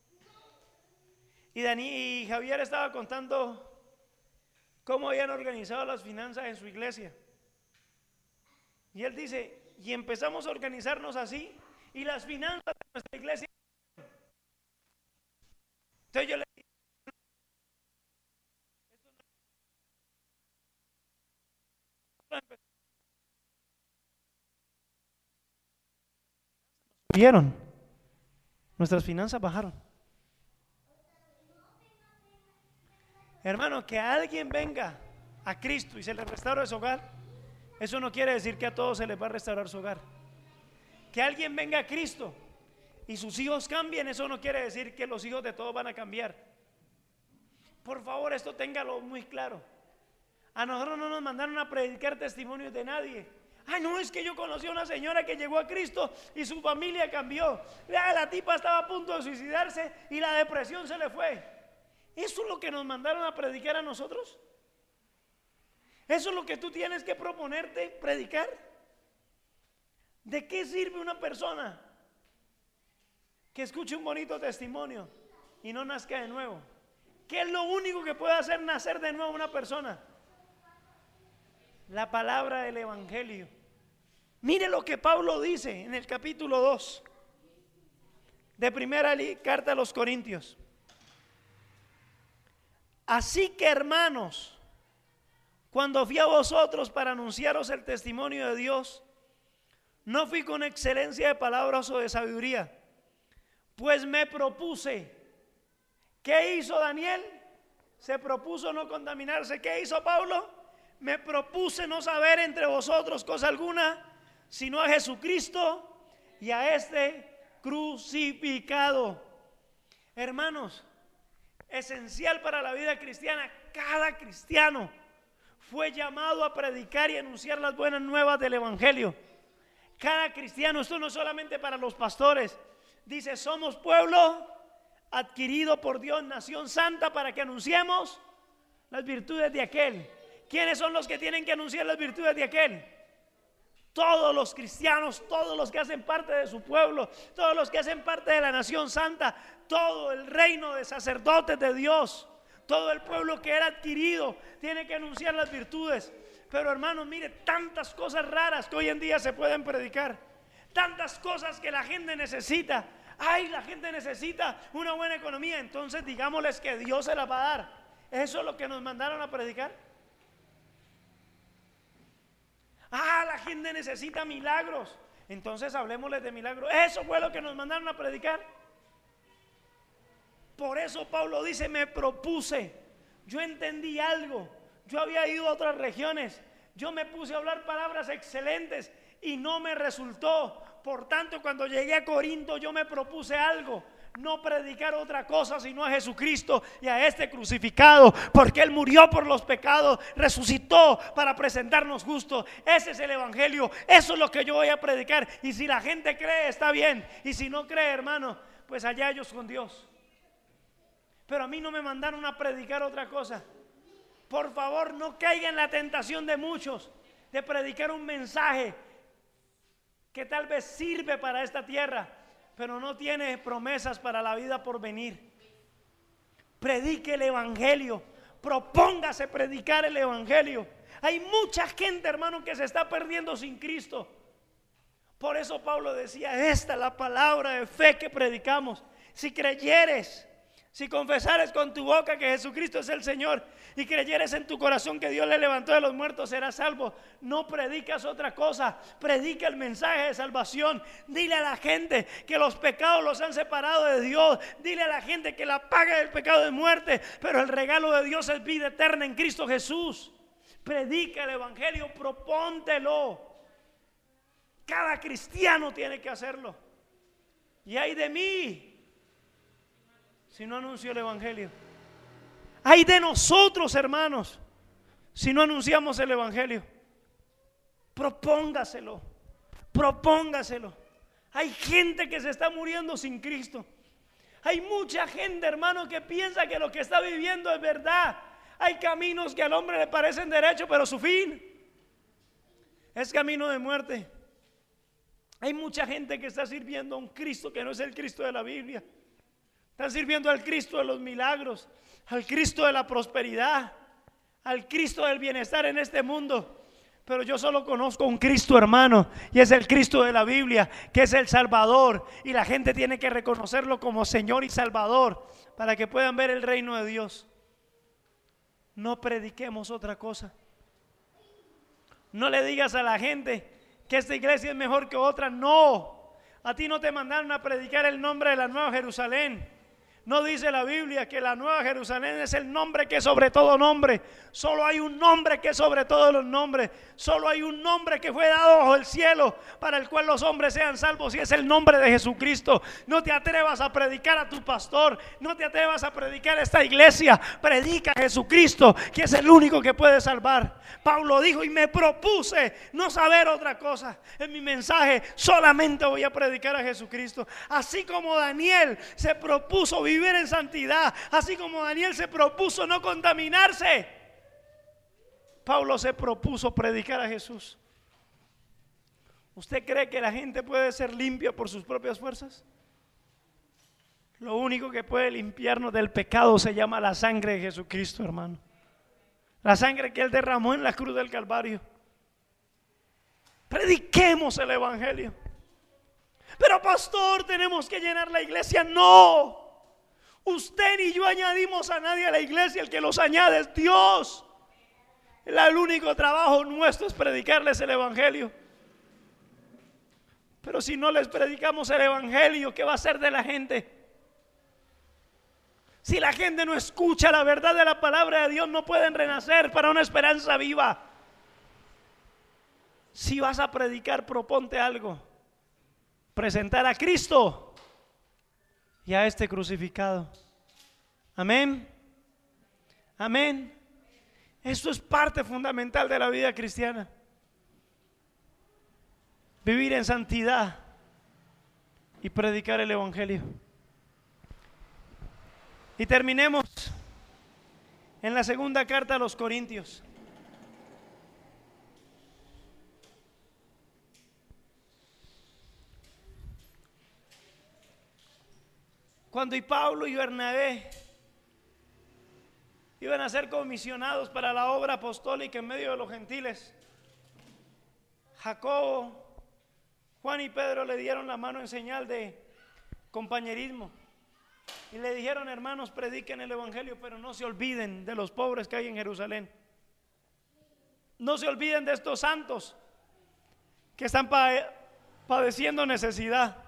y Dani y Javier estaba contando cómo habían organizado las finanzas en su iglesia. Y él dice, y empezamos a organizarnos así, y las finanzas de nuestra iglesia. Entonces yo le dije, ¿vieron? Nuestras finanzas bajaron. Hermano, que alguien venga a Cristo y se le restaure su hogar, eso no quiere decir que a todos se les va a restaurar su hogar. Que alguien venga a Cristo y sus hijos cambien, eso no quiere decir que los hijos de todos van a cambiar. Por favor, esto téngalo muy claro. A nosotros no nos mandaron a predicar testimonios de nadie. Ay, no, es que yo conocí a una señora que llegó a Cristo y su familia cambió. La, la tipa estaba a punto de suicidarse y la depresión se le fue. ¿Eso es lo que nos mandaron a predicar a nosotros? ¿Eso es lo que tú tienes que proponerte predicar? ¿De qué sirve una persona que escuche un bonito testimonio y no nazca de nuevo? ¿Qué es lo único que puede hacer nacer de nuevo una persona? La palabra del evangelio. Mire lo que Pablo dice en el capítulo dos de primera carta a los Corintios. Así que, hermanos, cuando fui a vosotros para anunciaros el testimonio de Dios, no fui con excelencia de palabras o de sabiduría, pues me propuse. ¿Qué hizo Daniel? Se propuso no contaminarse. ¿Qué hizo Pablo? Me propuse no saber entre vosotros cosa alguna, sino a Jesucristo y a este crucificado. Hermanos, esencial para la vida cristiana, cada cristiano fue llamado a predicar y anunciar las buenas nuevas del evangelio. Cada cristiano, esto no es solamente para los pastores. Dice, somos pueblo adquirido por Dios, nación santa, para que anunciemos las virtudes de aquel. ¿Quiénes son los que tienen que anunciar las virtudes de aquel? Todos los cristianos, todos los que hacen parte de su pueblo, todos los que hacen parte de la nación santa, todo el reino de sacerdotes de Dios, todo el pueblo que era adquirido tiene que anunciar las virtudes. Pero hermanos, mire, tantas cosas raras que hoy en día se pueden predicar, tantas cosas que la gente necesita. Ay, la gente necesita una buena economía, entonces digámosles que Dios se la va a dar. ¿Eso es lo que nos mandaron a predicar? Ah, la gente necesita milagros, entonces hablemosles de milagros. ¿Eso fue lo que nos mandaron a predicar? Por eso Pablo dice, me propuse. Yo entendí algo. Yo había ido a otras regiones. Yo me puse a hablar palabras excelentes y no me resultó. Por tanto, cuando llegué a Corinto, yo me propuse algo. no predicar otra cosa sino a Jesucristo y a este crucificado, porque Él murió por los pecados, resucitó para presentarnos justos. Ese es el evangelio, eso es lo que yo voy a predicar. Y si la gente cree, está bien, y si no cree, hermano, pues allá ellos con Dios. Pero a mí no me mandaron a predicar otra cosa. Por favor, no caiga en la tentación de muchos de predicar un mensaje que tal vez sirve para esta tierra, pero no tiene promesas para la vida por venir. Predique el evangelio, propóngase predicar el evangelio. Hay mucha gente, hermano, que se está perdiendo sin Cristo. Por eso Pablo decía, esta es la palabra de fe que predicamos. Si creyeres, si confesares con tu boca que Jesucristo es el Señor y creyeres en tu corazón que Dios le levantó de los muertos, serás salvo. No predicas otra cosa, predica el mensaje de salvación. Dile a la gente que los pecados los han separado de Dios. Dile a la gente que la paga del pecado de muerte, pero el regalo de Dios es vida eterna en Cristo Jesús. Predica el evangelio, propóntelo. Cada cristiano tiene que hacerlo. Y ay de mí si no anuncio el evangelio. Ay de nosotros, hermanos, si no anunciamos el evangelio. Propóngaselo, propóngaselo. Hay gente que se está muriendo sin Cristo. Hay mucha gente, hermano, que piensa que lo que está viviendo es verdad. Hay caminos que al hombre le parecen derechos, pero su fin es camino de muerte. Hay mucha gente que está sirviendo a un Cristo que no es el Cristo de la Biblia. Están sirviendo al Cristo de los milagros, al Cristo de la prosperidad, al Cristo del bienestar en este mundo. Pero yo solo conozco un Cristo, hermano, y es el Cristo de la Biblia, que es el Salvador. Y la gente tiene que reconocerlo como Señor y Salvador para que puedan ver el reino de Dios. No prediquemos otra cosa. No le digas a la gente que esta iglesia es mejor que otra. No, a ti no te mandaron a predicar el nombre de la Nueva Jerusalén. No dice la Biblia que la Nueva Jerusalén es el nombre que es sobre todo nombre. Solo hay un nombre que es sobre todos los nombres. Solo hay un nombre que fue dado bajo el cielo para el cual los hombres sean salvos, y es el nombre de Jesucristo. No te atrevas a predicar a tu pastor, no te atrevas a predicar a esta iglesia. Predica a Jesucristo, que es el único que puede salvar. Pablo dijo, y me propuse no saber otra cosa. En mi mensaje solamente voy a predicar a Jesucristo. Así como Daniel se propuso vivir en santidad, así como Daniel se propuso no contaminarse, Pablo se propuso predicar a Jesús. ¿Usted cree que la gente puede ser limpia por sus propias fuerzas? Lo único que puede limpiarnos del pecado se llama la sangre de Jesucristo, hermano. La sangre que Él derramó en la cruz del Calvario. Prediquemos el evangelio. Pero pastor, tenemos que llenar la iglesia. No, usted ni yo añadimos a nadie a la iglesia. El que los añade es Dios. El único trabajo nuestro es predicarles el evangelio. Pero si no les predicamos el evangelio, ¿qué va a ser de la gente? Si la gente no escucha la verdad de la palabra de Dios, no pueden renacer para una esperanza viva. Si vas a predicar, proponte algo: presentar a Cristo y a este crucificado. Amén. Amén. Esto es parte fundamental de la vida cristiana. Vivir en santidad y predicar el evangelio. Y terminemos en la segunda carta a los Corintios. Cuando y Pablo y Bernabé iban a ser comisionados para la obra apostólica en medio de los gentiles, Jacobo, Juan y Pedro le dieron la mano en señal de compañerismo y le dijeron: hermanos, prediquen el evangelio, pero no se olviden de los pobres que hay en Jerusalén. No se olviden de estos santos que están padeciendo necesidad.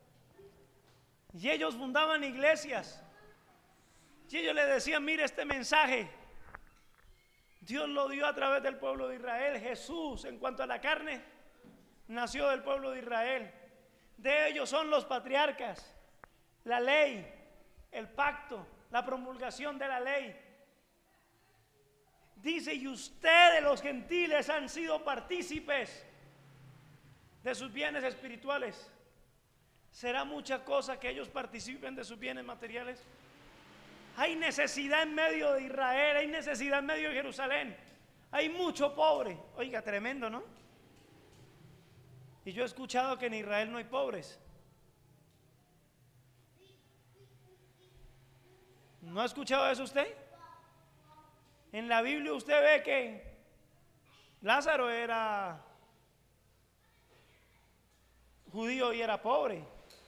Y ellos fundaban iglesias y ellos le decían: mire, este mensaje Dios lo dio a través del pueblo de Israel. Jesús, en cuanto a la carne, nació del pueblo de Israel. De ellos son los patriarcas. la ley, el pacto, la promulgación de la ley. Dice, y ustedes los gentiles han sido partícipes de sus bienes espirituales. ¿Será mucha cosa que ellos participen de sus bienes materiales? Hay necesidad en medio de Israel, hay necesidad en medio de Jerusalén, hay mucho pobre. Oiga, tremendo, ¿no? Y yo he escuchado que en Israel no hay pobres. ¿No ha escuchado eso usted? En la Biblia usted ve que Lázaro era judío y era pobre.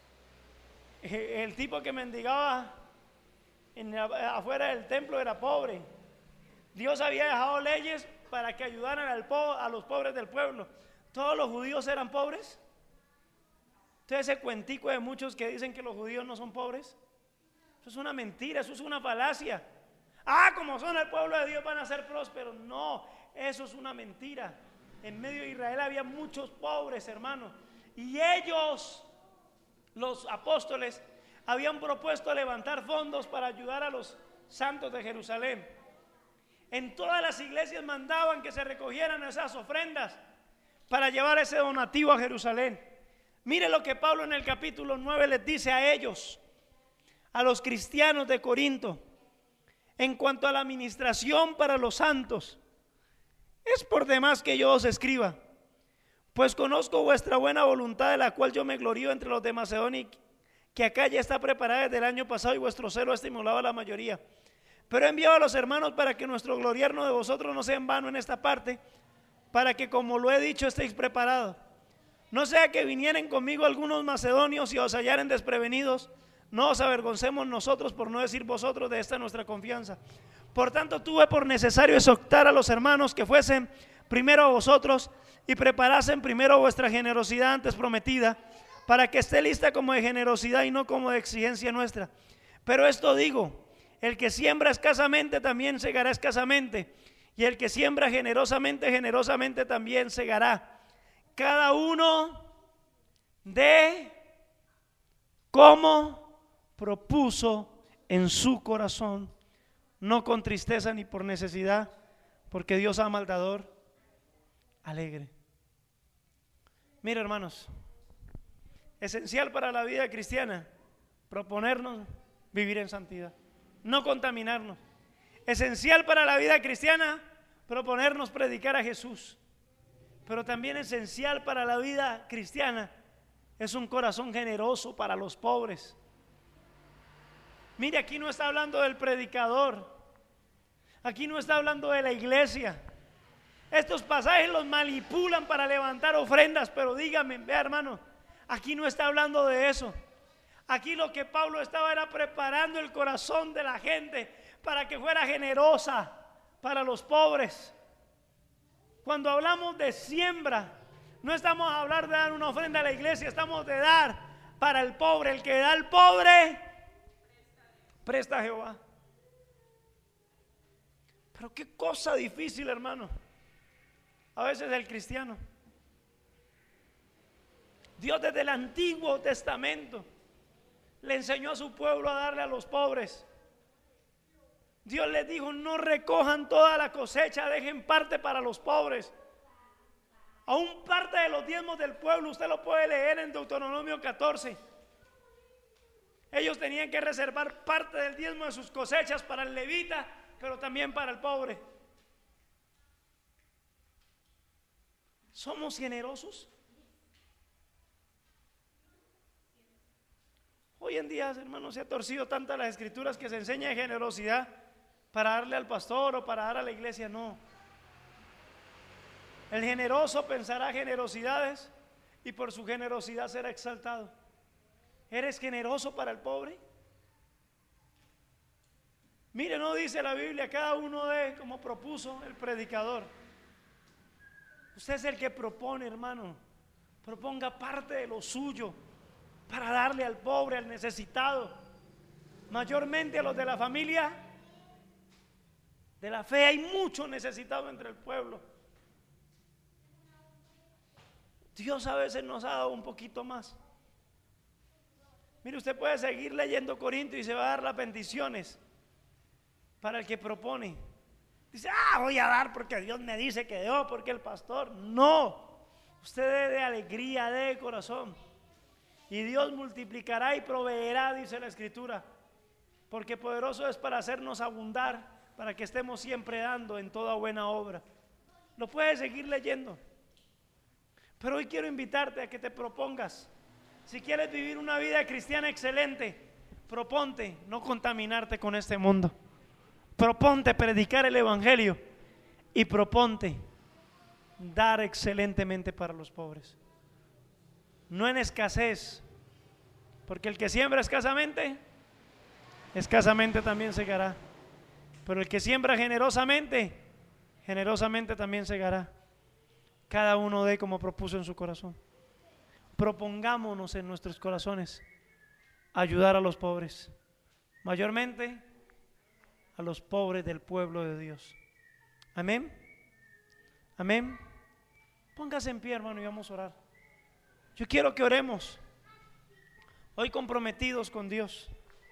El tipo que mendigaba en la, afuera del templo era pobre. Dios había dejado leyes para que ayudaran al po, a los pobres del pueblo. ¿Todos los judíos eran pobres? Entonces ese cuentico de muchos que dicen que los judíos no son pobres, eso es una mentira, eso es una falacia. Ah, como son el pueblo de Dios van a ser prósperos. No, eso es una mentira. En medio de Israel había muchos pobres, hermanos, y ellos, los apóstoles, habían propuesto levantar fondos para ayudar a los santos de Jerusalén. En todas las iglesias mandaban que se recogieran esas ofrendas para llevar ese donativo a Jerusalén. Mire lo que Pablo en el capítulo nueve les dice a ellos, a los cristianos de Corinto, en cuanto a la administración para los santos. Es por demás que yo os escriba, pues conozco vuestra buena voluntad, de la cual yo me glorío entre los de Macedonia, que acá ya está preparada desde el año pasado, y vuestro celo ha estimulado a la mayoría. Pero he enviado a los hermanos para que nuestro gloriarnos de vosotros no sea en vano en esta parte, para que, como lo he dicho, estéis preparados. No sea que vinieren conmigo algunos macedonios y os hallaren desprevenidos, no os avergoncemos nosotros, por no decir vosotros, de esta nuestra confianza. Por tanto tuve por necesario exhortar a los hermanos que fuesen primero a vosotros y preparasen primero vuestra generosidad antes prometida, para que esté lista como de generosidad y no como de exigencia nuestra. Pero esto digo, el que siembra escasamente también segará escasamente, y el que siembra generosamente, generosamente también segará. Cada uno de como propuso en su corazón, no con tristeza ni por necesidad, porque Dios ama al dador alegre. Mira, hermanos, esencial para la vida cristiana, proponernos vivir en santidad, no contaminarnos. Esencial para la vida cristiana, proponernos predicar a Jesús. Pero también esencial para la vida cristiana es un corazón generoso para los pobres. Mire, aquí no está hablando del predicador, aquí no está hablando de la iglesia. Estos pasajes los manipulan para levantar ofrendas, pero dígame, vea, hermano, aquí no está hablando de eso. Aquí lo que Pablo estaba era preparando el corazón de la gente para que fuera generosa para los pobres. Cuando hablamos de siembra, no estamos a hablar de dar una ofrenda a la iglesia, estamos de dar para el pobre. El que da al pobre, presta a Jehová. Pero qué cosa difícil, hermano, a veces el cristiano. Dios desde el Antiguo Testamento le enseñó a su pueblo a darle a los pobres. Dios les dijo, no recojan toda la cosecha, dejen parte para los pobres. Aún parte de los diezmos del pueblo, usted lo puede leer en Deuteronomio catorce. Ellos tenían que reservar parte del diezmo de sus cosechas para el levita, pero también para el pobre. ¿Somos generosos? Hoy en día, hermanos, se ha torcido tantas las escrituras que se enseña de generosidad para darle al pastor o para dar a la iglesia. No. El generoso pensará generosidades y por su generosidad será exaltado. ¿Eres generoso para el pobre? Mire, no dice la Biblia, cada uno de como propuso el predicador. Usted es el que propone, hermano. Proponga parte de lo suyo para darle al pobre, al necesitado, mayormente a los de la familia de la fe. Hay muchos necesitados entre el pueblo. Dios a veces nos ha dado un poquito más. Mire, usted puede seguir leyendo Corintios y se va a dar las bendiciones para el que propone. Dice, ah, voy a dar porque Dios me dice que debo, porque el pastor. No, usted dé de alegría, dé de corazón. Y Dios multiplicará y proveerá, dice la Escritura. Porque poderoso es para hacernos abundar, para que estemos siempre dando en toda buena obra. Lo puedes seguir leyendo. Pero hoy quiero invitarte a que te propongas. Si quieres vivir una vida cristiana excelente, proponte no contaminarte con este mundo. Proponte predicar el evangelio y proponte dar excelentemente para los pobres. No en escasez, porque el que siembra escasamente, escasamente también segará. Pero el que siembra generosamente, generosamente también segará. Cada uno dé como propuso en su corazón. Propongámonos en nuestros corazones ayudar a los pobres, mayormente a los pobres del pueblo de Dios. Amén. Amén. Póngase en pie, hermano, y vamos a orar. Yo quiero que oremos hoy comprometidos con Dios.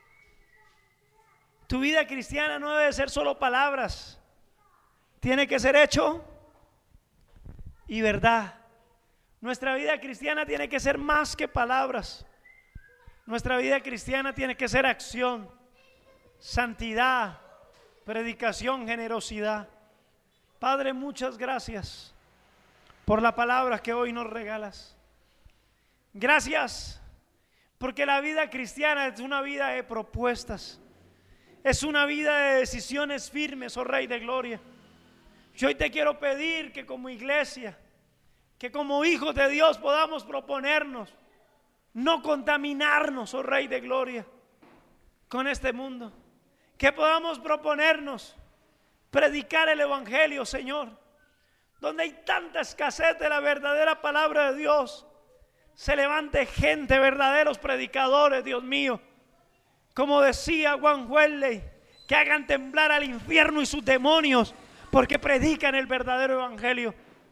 Tu vida cristiana no debe ser solo palabras, tiene que ser hecho y verdad. Nuestra vida cristiana tiene que ser más que palabras. Nuestra vida cristiana tiene que ser acción, santidad, predicación, generosidad. Padre, muchas gracias por la palabra que hoy nos regalas. Gracias porque la vida cristiana es una vida de propuestas, es una vida de decisiones firmes, oh Rey de Gloria. Yo hoy te quiero pedir que como iglesia, que como hijos de Dios podamos proponernos no contaminarnos, oh Rey de Gloria, con este mundo. Que podamos proponernos predicar el evangelio, Señor, donde hay tanta escasez de la verdadera palabra de Dios. Se levante gente, verdaderos predicadores, Dios mío, como decía Juan Wesley, que hagan temblar al infierno y sus demonios, porque predican el verdadero evangelio.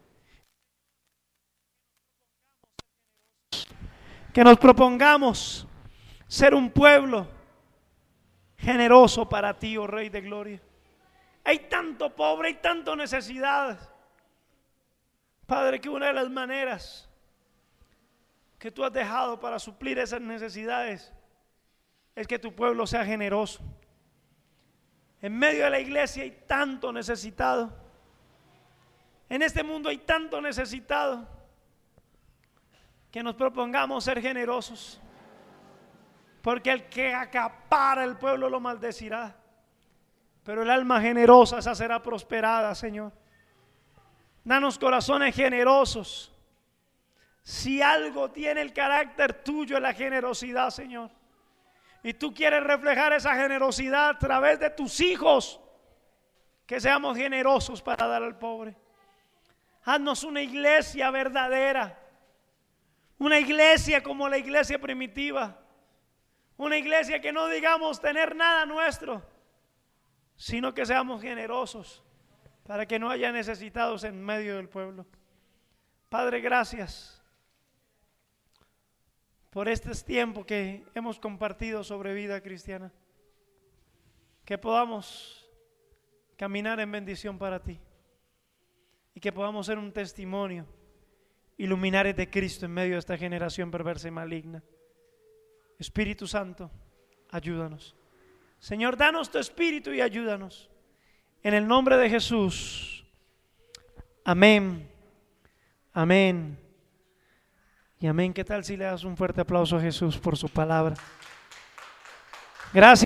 Que nos propongamos ser un pueblo generoso para ti, oh Rey de Gloria. Hay tanto pobre, hay tanto necesidad. Padre, que una de las maneras que tú has dejado para suplir esas necesidades es que tu pueblo sea generoso. En medio de la iglesia hay tanto necesitado. En este mundo hay tanto necesitado. Que nos propongamos ser generosos, porque el que acapara el pueblo lo maldecirá, pero el alma generosa esa será prosperada, Señor. Danos corazones generosos. Si algo tiene el carácter tuyo es la generosidad, Señor, y tú quieres reflejar esa generosidad a través de tus hijos, que seamos generosos para dar al pobre. Haznos una iglesia verdadera, una iglesia como la iglesia primitiva, una iglesia que no digamos tener nada nuestro, sino que seamos generosos para que no haya necesitados en medio del pueblo. Padre, gracias por este tiempo que hemos compartido sobre vida cristiana, que podamos caminar en bendición para ti y que podamos ser un testimonio, iluminares de Cristo en medio de esta generación perversa y maligna. Espíritu Santo, ayúdanos. Señor, danos tu espíritu y ayúdanos. En el nombre de Jesús. Amén. Amén. Y amén. ¿Qué tal si le das un fuerte aplauso a Jesús por su palabra? Gracias.